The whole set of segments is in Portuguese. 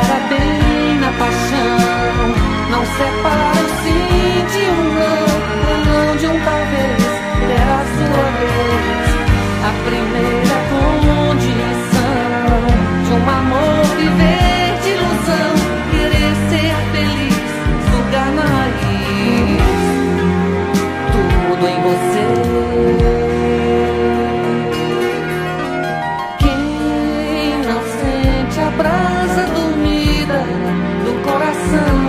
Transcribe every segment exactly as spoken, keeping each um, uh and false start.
repara bem na paixão, não separa o sim de um não, o não de um talvez, terá a sua vez. A primeira condição de um amor viver de ilusão, querer ser feliz, sugar na raiz, tudo em você. A brasa dormida do coração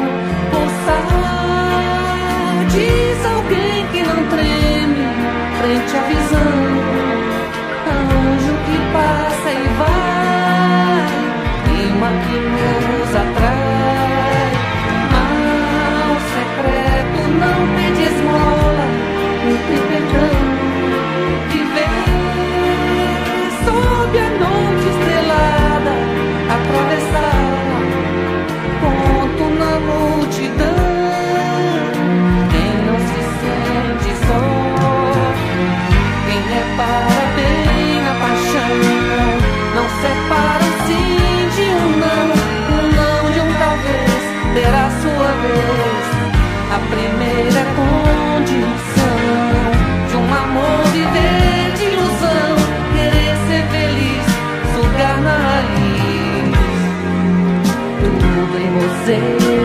pulsar, diz alguém que não treme frente à visão, anjo que passa e vai, clima que nos atrai, mal secreto, não pede esmola, entre perdão, viver sob a noite estrelada, atravessar ponto na multidão. Quem não se sente só, quem repara bem na paixão, não separa o sim de um não, um não de um talvez, terá a sua vez. A primeira condição de um amor viver de ilusão, querer ser feliz, sugar na raiz, tudo em você.